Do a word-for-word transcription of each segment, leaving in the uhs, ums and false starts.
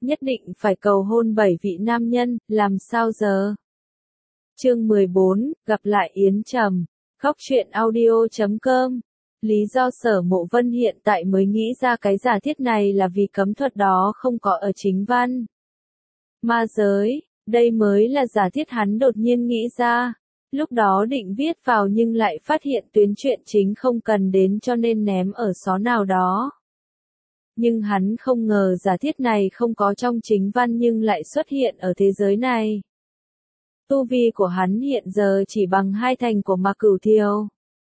nhất định phải cầu hôn bảy vị nam nhân, làm sao giờ? Chương mười bốn, gặp lại Yến Trầm. Góc truyện audio chấm com. Lý do Sở Mộ Vân hiện tại mới nghĩ ra cái giả thiết này là vì cấm thuật đó không có ở chính văn. Ma giới, đây mới là giả thiết hắn đột nhiên nghĩ ra. Lúc đó định viết vào nhưng lại phát hiện tuyến truyện chính không cần đến cho nên ném ở xó nào đó. Nhưng hắn không ngờ giả thiết này không có trong chính văn nhưng lại xuất hiện ở thế giới này. Tu vi của hắn hiện giờ chỉ bằng hai thành của Mạc Cửu Thiều.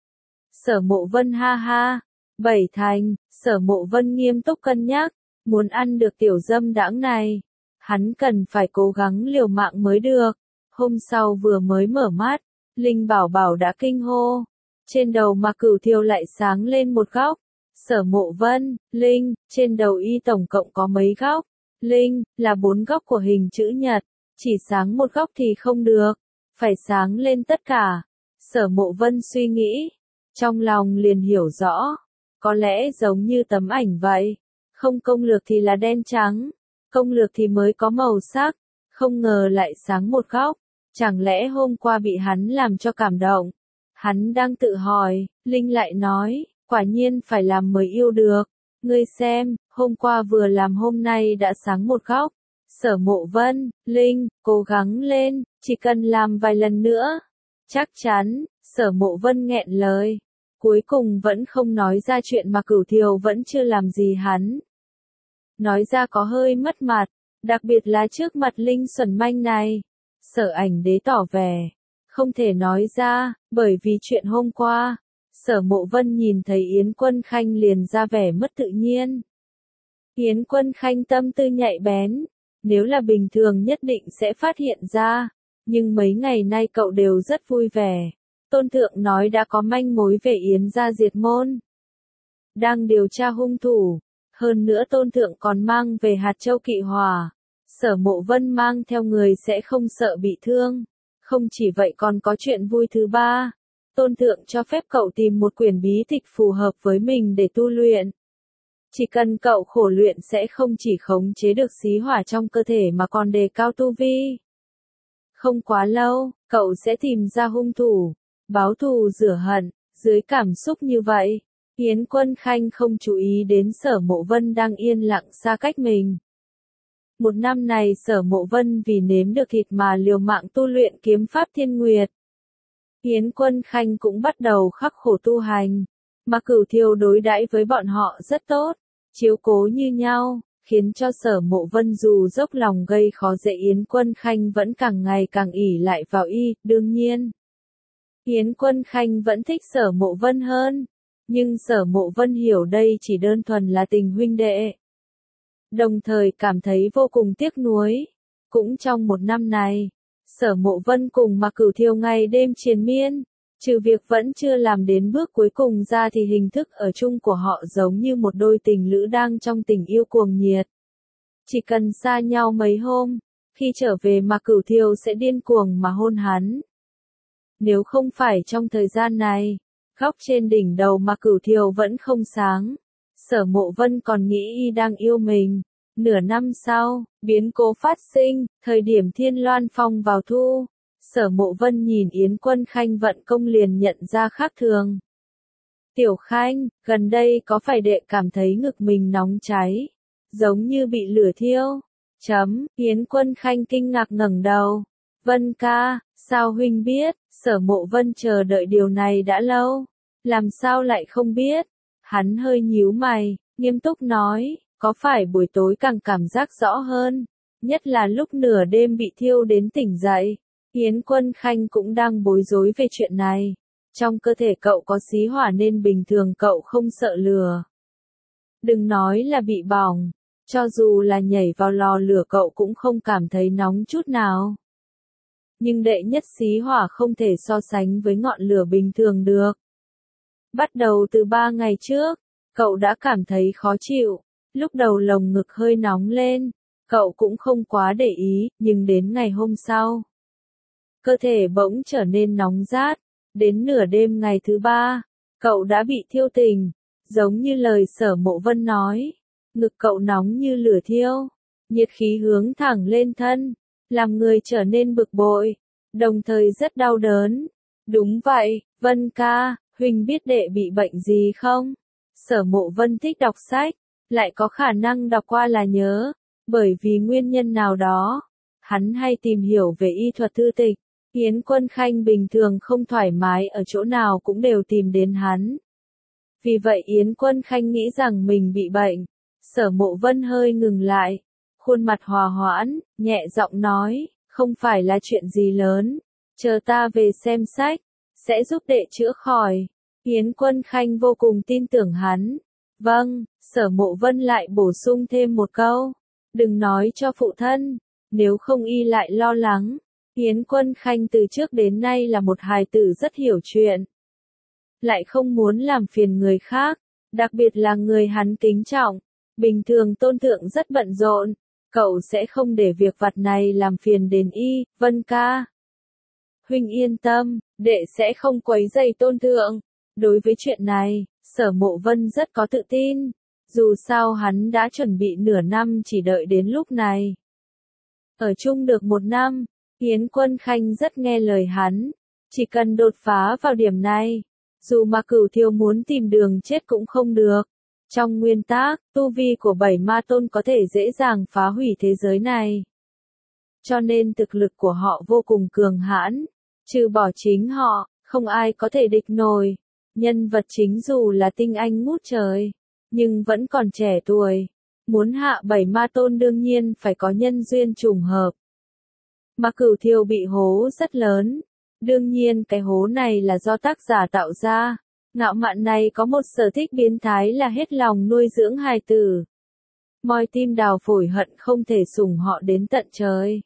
Sở Mộ Vân ha ha, bảy thành, Sở Mộ Vân nghiêm túc cân nhắc, muốn ăn được tiểu dâm đãng này, hắn cần phải cố gắng liều mạng mới được. Hôm sau vừa mới mở mắt, Linh Bảo Bảo đã kinh hô, trên đầu Mạc Cửu Thiều lại sáng lên một góc. Sở Mộ Vân, Linh, trên đầu y tổng cộng có mấy góc? Linh, là bốn góc của hình chữ nhật, chỉ sáng một góc thì không được, phải sáng lên tất cả. Sở Mộ Vân suy nghĩ, trong lòng liền hiểu rõ, có lẽ giống như tấm ảnh vậy, không công lược thì là đen trắng, công lược thì mới có màu sắc, không ngờ lại sáng một góc, chẳng lẽ hôm qua bị hắn làm cho cảm động. Hắn đang tự hỏi, Linh lại nói, quả nhiên phải làm mới yêu được, ngươi xem, hôm qua vừa làm hôm nay đã sáng một góc. Sở Mộ Vân, Linh, cố gắng lên, chỉ cần làm vài lần nữa. Chắc chắn, Sở Mộ Vân nghẹn lời. Cuối cùng vẫn không nói ra chuyện mà Cửu Thiều vẫn chưa làm gì hắn. Nói ra có hơi mất mặt, đặc biệt là trước mặt Linh xuẩn manh này. Sở Ảnh Đế tỏ vẻ, không thể nói ra, bởi vì chuyện hôm qua. Sở Mộ Vân nhìn thấy Yến Quân Khanh liền ra vẻ mất tự nhiên. Yến Quân Khanh tâm tư nhạy bén. Nếu là bình thường nhất định sẽ phát hiện ra, nhưng mấy ngày nay cậu đều rất vui vẻ. Tôn Thượng nói đã có manh mối về Yến gia diệt môn. Đang điều tra hung thủ, hơn nữa Tôn Thượng còn mang về hạt châu kỵ hỏa. Sở Mộ Vân mang theo người sẽ không sợ bị thương. Không chỉ vậy còn có chuyện vui thứ ba. Tôn Thượng cho phép cậu tìm một quyển bí tịch phù hợp với mình để tu luyện. Chỉ cần cậu khổ luyện sẽ không chỉ khống chế được xí hỏa trong cơ thể mà còn đề cao tu vi. Không quá lâu, cậu sẽ tìm ra hung thủ, báo thù rửa hận. Dưới cảm xúc như vậy, Yến Quân Khanh không chú ý đến Sở Mộ Vân đang yên lặng xa cách mình. Một năm này Sở Mộ Vân vì nếm được thịt mà liều mạng tu luyện kiếm pháp Thiên Nguyệt. Yến Quân Khanh cũng bắt đầu khắc khổ tu hành. Mà Cửu Thiều đối đãi với bọn họ rất tốt, chiếu cố như nhau, khiến cho Sở Mộ Vân dù dốc lòng gây khó dễ Yến Quân Khanh vẫn càng ngày càng ỷ lại vào y, đương nhiên. Yến Quân Khanh vẫn thích Sở Mộ Vân hơn, nhưng Sở Mộ Vân hiểu đây chỉ đơn thuần là tình huynh đệ. Đồng thời cảm thấy vô cùng tiếc nuối. Cũng trong một năm này, Sở Mộ Vân cùng Mạc Cửu Thiều ngày đêm triền miên. Trừ việc vẫn chưa làm đến bước cuối cùng ra thì hình thức ở chung của họ giống như một đôi tình lữ đang trong tình yêu cuồng nhiệt. Chỉ cần xa nhau mấy hôm, khi trở về Mạc Cửu Thiều sẽ điên cuồng mà hôn hắn. Nếu không phải trong thời gian này, góc trên đỉnh đầu Mạc Cửu Thiều vẫn không sáng, Sở Mộ Vân còn nghĩ y đang yêu mình. Nửa năm sau, biến cố phát sinh, thời điểm Thiên Loan Phong vào thu. Sở Mộ Vân nhìn Yến Quân Khanh vận công liền nhận ra khác thường. Tiểu Khanh, gần đây có phải đệ cảm thấy ngực mình nóng cháy, giống như bị lửa thiêu? Chấm, Yến Quân Khanh kinh ngạc ngẩng đầu. Vân ca, sao huynh biết? Sở Mộ Vân chờ đợi điều này đã lâu, làm sao lại không biết? Hắn hơi nhíu mày, nghiêm túc nói, có phải buổi tối càng cảm giác rõ hơn, nhất là lúc nửa đêm bị thiêu đến tỉnh dậy. Yến Quân Khanh cũng đang bối rối về chuyện này. Trong cơ thể cậu có xí hỏa nên bình thường cậu không sợ lửa. Đừng nói là bị bỏng, cho dù là nhảy vào lò lửa cậu cũng không cảm thấy nóng chút nào. Nhưng đệ nhất xí hỏa không thể so sánh với ngọn lửa bình thường được. Bắt đầu từ ba ngày trước, cậu đã cảm thấy khó chịu. Lúc đầu lồng ngực hơi nóng lên, cậu cũng không quá để ý, nhưng đến ngày hôm sau, cơ thể bỗng trở nên nóng rát. Đến nửa đêm ngày thứ ba, cậu đã bị thiêu tình, giống như lời Sở Mộ Vân nói. Ngực cậu nóng như lửa thiêu, nhiệt khí hướng thẳng lên thân, làm người trở nên bực bội, đồng thời rất đau đớn. Đúng vậy, Vân ca, huynh biết đệ bị bệnh gì không? Sở Mộ Vân thích đọc sách, lại có khả năng đọc qua là nhớ, bởi vì nguyên nhân nào đó, hắn hay tìm hiểu về y thuật thư tịch. Yến Quân Khanh bình thường không thoải mái ở chỗ nào cũng đều tìm đến hắn. Vì vậy Yến Quân Khanh nghĩ rằng mình bị bệnh. Sở Mộ Vân hơi ngừng lại, khuôn mặt hòa hoãn, nhẹ giọng nói, không phải là chuyện gì lớn, chờ ta về xem sách, sẽ giúp đệ chữa khỏi. Yến Quân Khanh vô cùng tin tưởng hắn. Vâng, Sở Mộ Vân lại bổ sung thêm một câu, đừng nói cho phụ thân, nếu không y lại lo lắng. Yến Quân Khanh từ trước đến nay là một hài tử rất hiểu chuyện, lại không muốn làm phiền người khác, đặc biệt là người hắn kính trọng. Bình thường Tôn Thượng rất bận rộn, cậu sẽ không để việc vặt này làm phiền đến y. Vân ca, huynh yên tâm, đệ sẽ không quấy rầy Tôn Thượng. Đối với chuyện này, Sở Mộ Vân rất có tự tin, dù sao hắn đã chuẩn bị nửa năm chỉ đợi đến lúc này. Ở chung được một năm, Yến Quân Khanh rất nghe lời hắn, chỉ cần đột phá vào điểm này, dù mà Cửu Thiêu muốn tìm đường chết cũng không được. Trong nguyên tắc, tu vi của bảy ma tôn có thể dễ dàng phá hủy thế giới này. Cho nên thực lực của họ vô cùng cường hãn, trừ bỏ chính họ, không ai có thể địch nổi. Nhân vật chính dù là tinh anh ngút trời, nhưng vẫn còn trẻ tuổi. Muốn hạ bảy ma tôn đương nhiên phải có nhân duyên trùng hợp. Mà Cửu Thiêu bị hố rất lớn. Đương nhiên cái hố này là do tác giả tạo ra. Ngạo mạn này có một sở thích biến thái là hết lòng nuôi dưỡng hài tử. Moi tim đào phổi hận không thể sủng họ đến tận trời.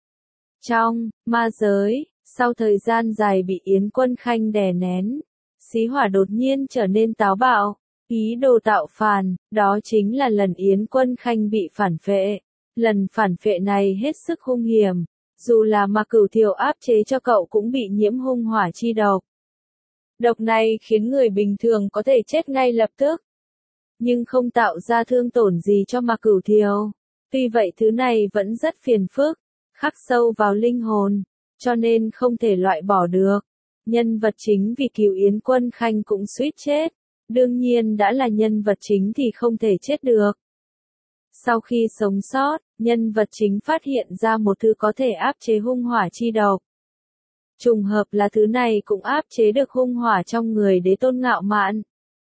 Trong ma giới, sau thời gian dài bị Yến Quân Khanh đè nén, Xí Hỏa đột nhiên trở nên táo bạo, ý đồ tạo phản, đó chính là lần Yến Quân Khanh bị phản phệ. Lần phản phệ này hết sức hung hiểm, dù là mà Cửu Thiêu áp chế cho cậu cũng bị nhiễm hung hỏa chi độc. Độc này khiến người bình thường có thể chết ngay lập tức, nhưng không tạo ra thương tổn gì cho mà Cửu Thiêu. Tuy vậy thứ này vẫn rất phiền phức, khắc sâu vào linh hồn, cho nên không thể loại bỏ được. Nhân vật chính vì cứu Yến Quân Khanh cũng suýt chết, đương nhiên đã là nhân vật chính thì không thể chết được. Sau khi sống sót, nhân vật chính phát hiện ra một thứ có thể áp chế hung hỏa chi độc. Trùng hợp là thứ này cũng áp chế được hung hỏa trong người Đế Tôn Ngạo Mạn.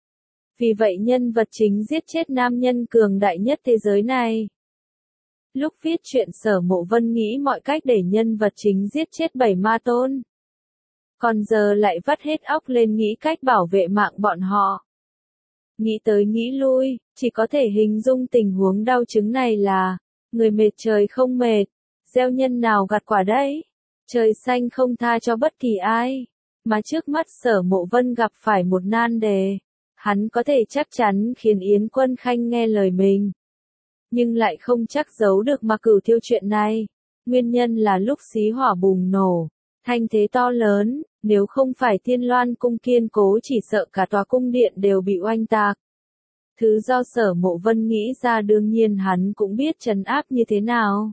Vì vậy nhân vật chính giết chết nam nhân cường đại nhất thế giới này. Lúc viết chuyện Sở Mộ Vân nghĩ mọi cách để nhân vật chính giết chết bảy ma tôn. Còn giờ lại vắt hết óc lên nghĩ cách bảo vệ mạng bọn họ. Nghĩ tới nghĩ lui, chỉ có thể hình dung tình huống đau chứng này là, người mệt trời không mệt, gieo nhân nào gặt quả đấy. Trời xanh không tha cho bất kỳ ai, mà trước mắt Sở Mộ Vân gặp phải một nan đề, hắn có thể chắc chắn khiến Yến Quân Khanh nghe lời mình, nhưng lại không chắc giấu được mà Cửu Thiêu chuyện này. Nguyên nhân là lúc xí hỏa bùng nổ, thanh thế to lớn, nếu không phải Thiên Loan cung kiên cố chỉ sợ cả tòa cung điện đều bị oanh tạc. Thứ do Sở Mộ Vân nghĩ ra đương nhiên hắn cũng biết trấn áp như thế nào.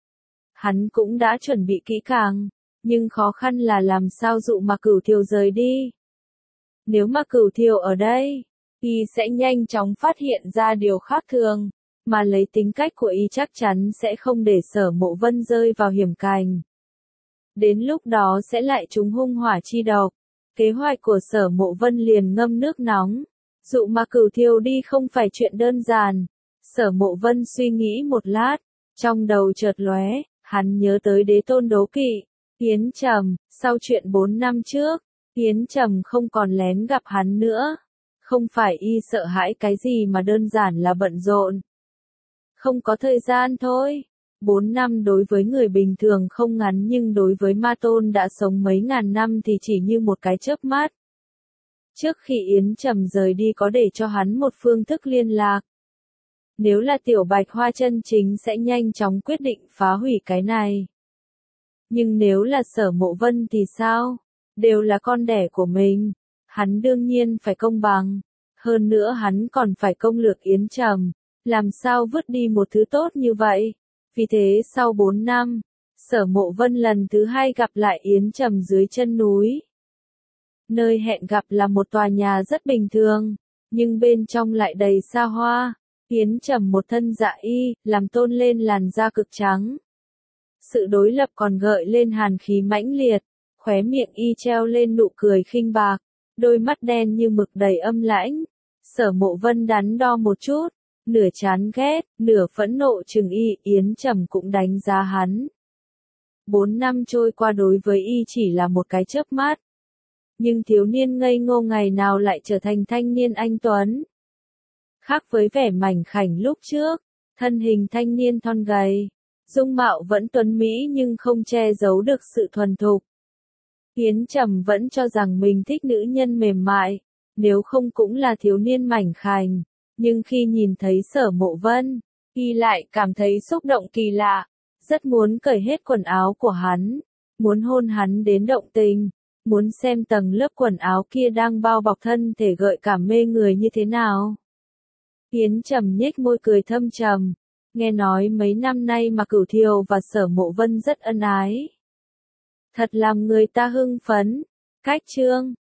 Hắn cũng đã chuẩn bị kỹ càng, nhưng khó khăn là làm sao dụ mà Cửu Thiêu rời đi. Nếu mà Cửu Thiêu ở đây, y sẽ nhanh chóng phát hiện ra điều khác thường, mà lấy tính cách của y chắc chắn sẽ không để Sở Mộ Vân rơi vào hiểm cảnh. Đến lúc đó sẽ lại trúng hung hỏa chi độc. Kế hoạch của Sở Mộ Vân liền ngâm nước nóng. Dụ mà Cửu Thiêu đi không phải chuyện đơn giản. Sở Mộ Vân suy nghĩ một lát, trong đầu chợt lóe, hắn nhớ tới Đế Tôn Đố Kỵ, Yến Trầm, sau chuyện bốn năm trước, Yến Trầm không còn lén gặp hắn nữa. Không phải y sợ hãi cái gì mà đơn giản là bận rộn. Không có thời gian thôi. Bốn năm đối với người bình thường không ngắn nhưng đối với ma tôn đã sống mấy ngàn năm thì chỉ như một cái chớp mắt. Trước khi Yến Trầm rời đi có để cho hắn một phương thức liên lạc. Nếu là Tiểu Bạch Hoa chân chính sẽ nhanh chóng quyết định phá hủy cái này. Nhưng nếu là Sở Mộ Vân thì sao? Đều là con đẻ của mình. Hắn đương nhiên phải công bằng. Hơn nữa hắn còn phải công lược Yến Trầm. Làm sao vứt đi một thứ tốt như vậy? Vì thế sau bốn năm, Sở Mộ Vân lần thứ hai gặp lại Yến Trầm dưới chân núi. Nơi hẹn gặp là một tòa nhà rất bình thường, nhưng bên trong lại đầy xa hoa. Yến Trầm một thân dạ y, làm tôn lên làn da cực trắng. Sự đối lập còn gợi lên hàn khí mãnh liệt, khóe miệng y treo lên nụ cười khinh bạc, đôi mắt đen như mực đầy âm lãnh. Sở Mộ Vân đắn đo một chút, nửa chán ghét, nửa phẫn nộ chừng y. Yến Trầm cũng đánh giá hắn. Bốn năm trôi qua đối với y chỉ là một cái chớp mắt. Nhưng thiếu niên ngây ngô ngày nào lại trở thành thanh niên anh tuấn. Khác với vẻ mảnh khảnh lúc trước, thân hình thanh niên thon gầy, dung mạo vẫn tuấn mỹ nhưng không che giấu được sự thuần thục. Yến Trầm vẫn cho rằng mình thích nữ nhân mềm mại, nếu không cũng là thiếu niên mảnh khảnh, nhưng khi nhìn thấy Sở Mộ Vân, y lại cảm thấy xúc động kỳ lạ, rất muốn cởi hết quần áo của hắn, muốn hôn hắn đến động tình, muốn xem tầng lớp quần áo kia đang bao bọc thân thể gợi cảm mê người như thế nào. Yến Trầm nhếch môi cười thâm trầm, nghe nói mấy năm nay mà Cửu Thiều và Sở Mộ Vân rất ân ái. Thật làm người ta hưng phấn. Cách chương